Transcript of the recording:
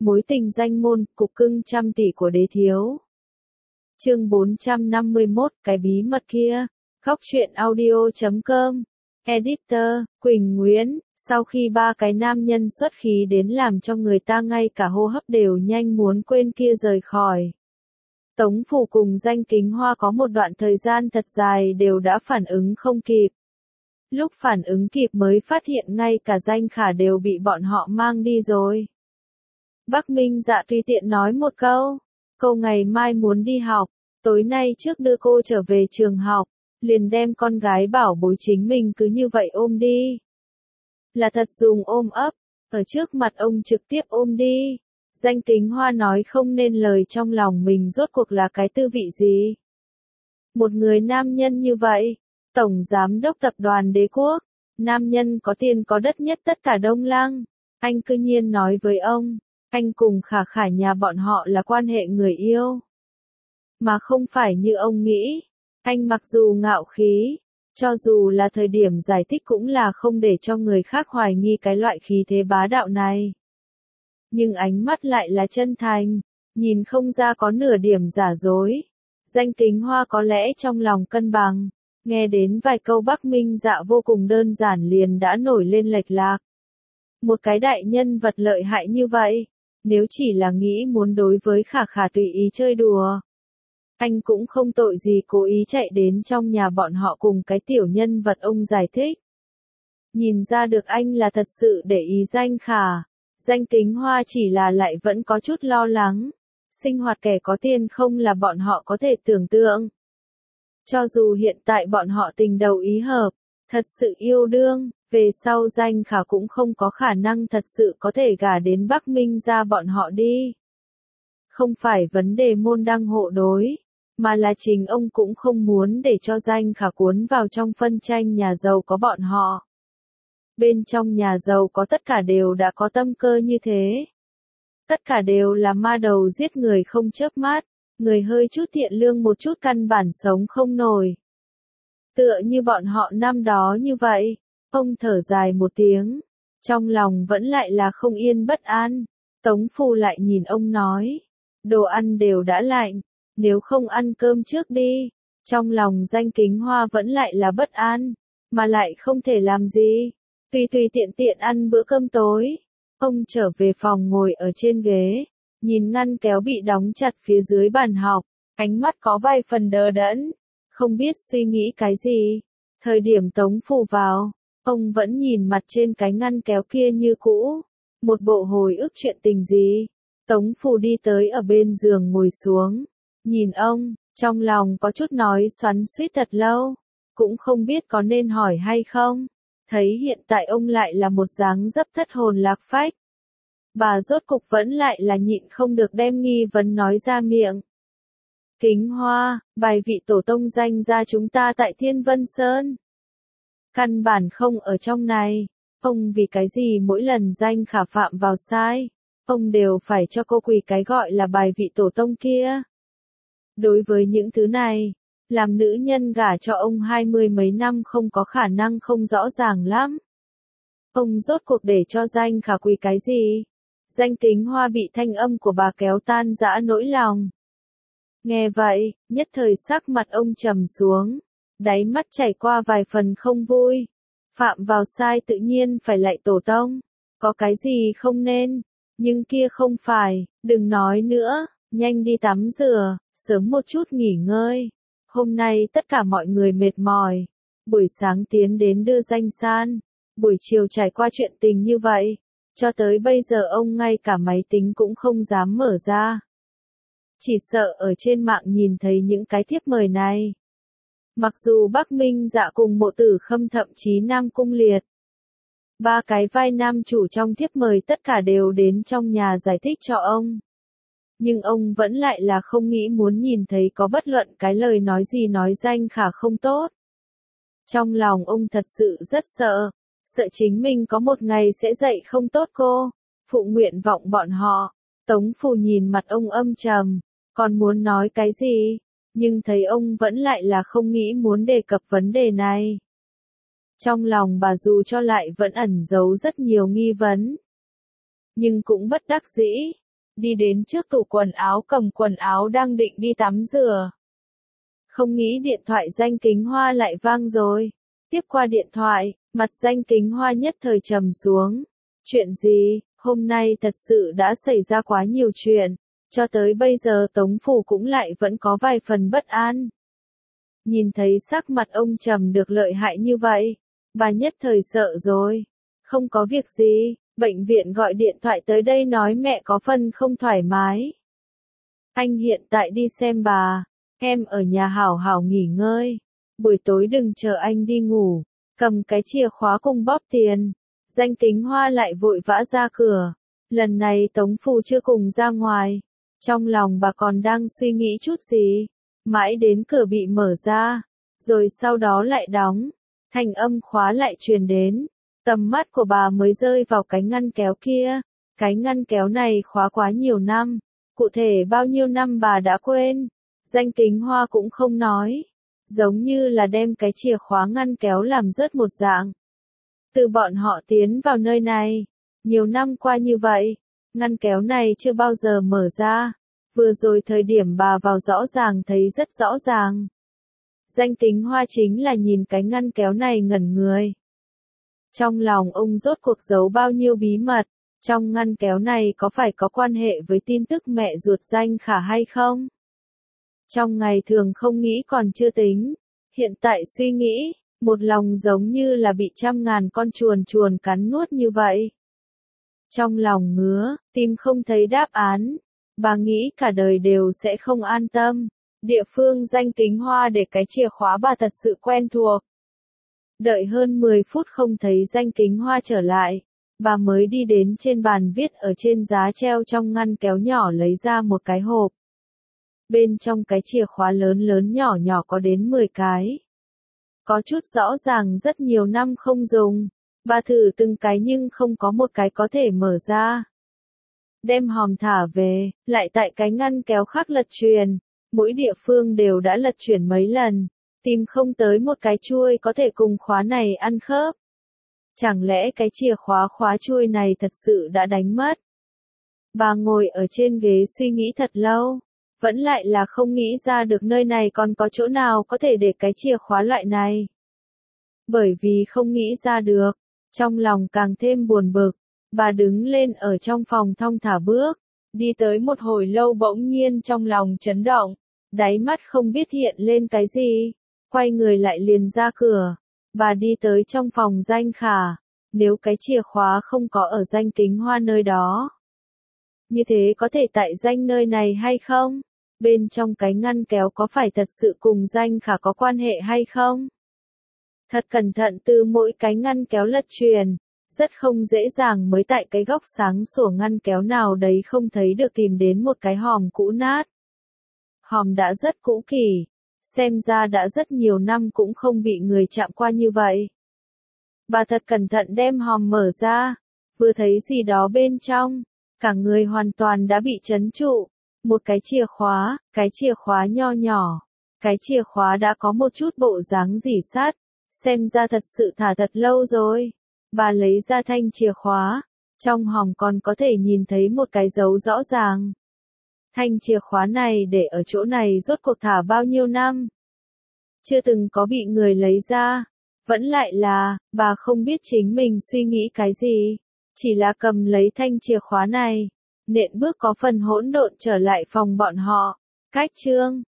Mối tình danh môn, cục cưng trăm tỷ của đế thiếu. Chương 451, cái bí mật kia. Góc truyện audio.com. Editor, Quỳnh Nguyễn. Sau khi ba cái nam nhân xuất khí đến làm cho người ta ngay cả hô hấp đều nhanh muốn quên kia rời khỏi. Tống Phủ cùng Danh Kính Hoa có một đoạn thời gian thật dài đều đã phản ứng không kịp. Lúc phản ứng kịp mới phát hiện ngay cả Danh Khả đều bị bọn họ mang đi rồi. Bắc Minh Dạ tùy tiện nói một câu, cô ngày mai muốn đi học, tối nay trước đưa cô trở về trường học, liền đem con gái bảo bối chính mình cứ như vậy ôm đi. Là thật dùng ôm ấp, ở trước mặt ông trực tiếp ôm đi. Danh Kính Hoa nói không nên lời trong lòng mình rốt cuộc là cái tư vị gì. Một người nam nhân như vậy, tổng giám đốc tập đoàn Đế Quốc, nam nhân có tiền có đất nhất tất cả Đông Lăng, anh cư nhiên nói với ông, anh cùng Khả Khả nhà bọn họ là quan hệ người yêu. Mà không phải như ông nghĩ, anh mặc dù ngạo khí, cho dù là thời điểm giải thích cũng là không để cho người khác hoài nghi cái loại khí thế bá đạo này. Nhưng ánh mắt lại là chân thành, nhìn không ra có nửa điểm giả dối. Danh Kính Hoa có lẽ trong lòng cân bằng, nghe đến vài câu Bắc Minh Dạ vô cùng đơn giản liền đã nổi lên lệch lạc. Một cái đại nhân vật lợi hại như vậy, nếu chỉ là nghĩ muốn đối với Khả Khả tùy ý chơi đùa, anh cũng không tội gì cố ý chạy đến trong nhà bọn họ cùng cái tiểu nhân vật ông giải thích. Nhìn ra được anh là thật sự để ý Danh Khả. Danh Kính Hoa chỉ là lại vẫn có chút lo lắng. Sinh hoạt kẻ có tiền không là bọn họ có thể tưởng tượng. Cho dù hiện tại bọn họ tình đầu ý hợp, thật sự yêu đương, về sau Danh Khả cũng không có khả năng thật sự có thể gả đến Bắc Minh ra bọn họ đi. Không phải vấn đề môn đăng hộ đối, mà là chính ông cũng không muốn để cho Danh Khả cuốn vào trong phân tranh nhà giàu có bọn họ. Bên trong nhà giàu có tất cả đều đã có tâm cơ như thế. Tất cả đều là ma đầu giết người không chớp mắt, người hơi chút thiện lương một chút căn bản sống không nổi. Tựa như bọn họ năm đó như vậy, ông thở dài một tiếng, trong lòng vẫn lại là không yên bất an. Tống Phu lại nhìn ông nói, đồ ăn đều đã lạnh, nếu không ăn cơm trước đi. Trong lòng Danh Kính Hoa vẫn lại là bất an, mà lại không thể làm gì. Tùy tiện tiện ăn bữa cơm tối. Ông trở về phòng ngồi ở trên ghế, nhìn ngăn kéo bị đóng chặt phía dưới bàn học, ánh mắt có vài phần đờ đẫn, không biết suy nghĩ cái gì. Thời điểm Tống Phủ vào, ông vẫn nhìn mặt trên cái ngăn kéo kia như cũ, một bộ hồi ức chuyện tình gì. Tống Phủ đi tới ở bên giường ngồi xuống, nhìn ông, trong lòng có chút nói xoắn xuýt thật lâu, cũng không biết có nên hỏi hay không. Thấy hiện tại ông lại là một dáng dấp thất hồn lạc phách. Bà rốt cục vẫn lại là nhịn không được đem nghi vấn nói ra miệng. Kính Hoa, bài vị tổ tông danh ra chúng ta tại Thiên Vân Sơn. Căn bản không ở trong này, ông vì cái gì mỗi lần Danh Khả phạm vào sai, ông đều phải cho cô quỳ cái gọi là bài vị tổ tông kia. Đối với những thứ này, làm nữ nhân gả cho ông 20 mấy năm không có khả năng không rõ ràng lắm. Ông rốt cuộc để cho Danh Khả quỳ cái gì? Danh Kính Hoa bị thanh âm của bà kéo tan dã nỗi lòng. Nghe vậy, nhất thời sắc mặt ông trầm xuống, đáy mắt chảy qua vài phần không vui. Phạm vào sai tự nhiên phải lạy tổ tông, có cái gì không nên, nhưng kia không phải, đừng nói nữa, nhanh đi tắm rửa, sớm một chút nghỉ ngơi. Hôm nay tất cả mọi người mệt mỏi, buổi sáng tiến đến đưa Danh san, buổi chiều trải qua chuyện tình như vậy, cho tới bây giờ ông ngay cả máy tính cũng không dám mở ra. Chỉ sợ ở trên mạng nhìn thấy những cái thiếp mời này. Mặc dù Bắc Minh Dạ cùng Mộ Tử Khâm thậm chí Nam Cung Liệt, ba cái vai nam chủ trong thiếp mời tất cả đều đến trong nhà giải thích cho ông. Nhưng ông vẫn lại là không nghĩ muốn nhìn thấy có bất luận cái lời nói gì nói Danh Khả không tốt. Trong lòng ông thật sự rất sợ, sợ chính mình có một ngày sẽ dạy không tốt cô, phụ nguyện vọng bọn họ. Tống Phủ nhìn mặt ông âm trầm, còn muốn nói cái gì, nhưng thấy ông vẫn lại là không nghĩ muốn đề cập vấn đề này. Trong lòng bà dù cho lại vẫn ẩn giấu rất nhiều nghi vấn, nhưng cũng bất đắc dĩ, đi đến trước tủ quần áo cầm quần áo đang định đi tắm rửa. Không nghĩ điện thoại Danh Kính Hoa lại vang rồi. Tiếp qua điện thoại, mặt Danh Kính Hoa nhất thời trầm xuống. Chuyện gì, hôm nay thật sự đã xảy ra quá nhiều chuyện, cho tới bây giờ Tống Phủ cũng lại vẫn có vài phần bất an. Nhìn thấy sắc mặt ông trầm được lợi hại như vậy, bà nhất thời sợ rồi. Không có việc gì, bệnh viện gọi điện thoại tới đây nói mẹ có phần không thoải mái. Anh hiện tại đi xem bà, em ở nhà hảo hảo nghỉ ngơi. Buổi tối đừng chờ anh đi ngủ, cầm cái chìa khóa cùng bóp tiền. Danh Kính Hoa lại vội vã ra cửa. Lần này Tống Phủ chưa cùng ra ngoài. Trong lòng bà còn đang suy nghĩ chút gì. Mãi đến cửa bị mở ra, rồi sau đó lại đóng. Thanh âm khóa lại truyền đến. Tầm mắt của bà mới rơi vào cái ngăn kéo kia. Cái ngăn kéo này khóa quá nhiều năm. Cụ thể bao nhiêu năm bà đã quên. Danh Kính Hoa cũng không nói. Giống như là đem cái chìa khóa ngăn kéo làm rớt một dạng. Từ bọn họ tiến vào nơi này, nhiều năm qua như vậy, ngăn kéo này chưa bao giờ mở ra. Vừa rồi thời điểm bà vào rõ ràng thấy rất rõ ràng. Danh Kính Hoa chính là nhìn cái ngăn kéo này ngẩn người. Trong lòng ông rốt cuộc giấu bao nhiêu bí mật, trong ngăn kéo này có phải có quan hệ với tin tức mẹ ruột Danh Khả hay không? Trong ngày thường không nghĩ còn chưa tính, hiện tại suy nghĩ, một lòng giống như là bị trăm ngàn con chuồn chuồn cắn nuốt như vậy. Trong lòng ngứa, tim không thấy đáp án, bà nghĩ cả đời đều sẽ không an tâm. Địa phương Danh Kính Hoa để cái chìa khóa bà thật sự quen thuộc. Đợi hơn 10 phút không thấy Danh Kính Hoa trở lại, bà mới đi đến trên bàn viết ở trên giá treo trong ngăn kéo nhỏ lấy ra một cái hộp. Bên trong cái chìa khóa lớn lớn nhỏ nhỏ có đến 10 cái. Có chút rõ ràng rất nhiều năm không dùng, bà thử từng cái nhưng không có một cái có thể mở ra. Đem hòm thả về, lại tại cái ngăn kéo khác lật truyền, mỗi địa phương đều đã lật chuyển mấy lần, tìm không tới một cái chuôi có thể cùng khóa này ăn khớp. Chẳng lẽ cái chìa khóa khóa chuôi này thật sự đã đánh mất? Bà ngồi ở trên ghế suy nghĩ thật lâu, vẫn lại là không nghĩ ra được nơi này còn có chỗ nào có thể để cái chìa khóa loại này. Bởi vì không nghĩ ra được, trong lòng càng thêm buồn bực, bà đứng lên ở trong phòng thong thả bước, đi tới một hồi lâu bỗng nhiên trong lòng chấn động, đáy mắt không biết hiện lên cái gì, quay người lại liền ra cửa, bà đi tới trong phòng Danh Khả, nếu cái chìa khóa không có ở Danh Kính Hoa nơi đó. Như thế có thể tại Danh nơi này hay không? Bên trong cái ngăn kéo có phải thật sự cùng Danh Khả có quan hệ hay không? Thật cẩn thận từ mỗi cái ngăn kéo lật truyền, rất không dễ dàng mới tại cái góc sáng sủa ngăn kéo nào đấy không thấy được tìm đến một cái hòm cũ nát. Hòm đã rất cũ kỹ, xem ra đã rất nhiều năm cũng không bị người chạm qua như vậy. Bà thật cẩn thận đem hòm mở ra, vừa thấy gì đó bên trong, cả người hoàn toàn đã bị trấn trụ. Một cái chìa khóa nho nhỏ, cái chìa khóa đã có một chút bộ dáng rỉ sắt, xem ra thật sự thả thật lâu rồi. Bà lấy ra thanh chìa khóa, trong hòm còn có thể nhìn thấy một cái dấu rõ ràng. Thanh chìa khóa này để ở chỗ này rốt cuộc thả bao nhiêu năm? Chưa từng có bị người lấy ra, vẫn lại là, bà không biết chính mình suy nghĩ cái gì, chỉ là cầm lấy thanh chìa khóa này, nện bước có phần hỗn độn trở lại phòng bọn họ. Cách chương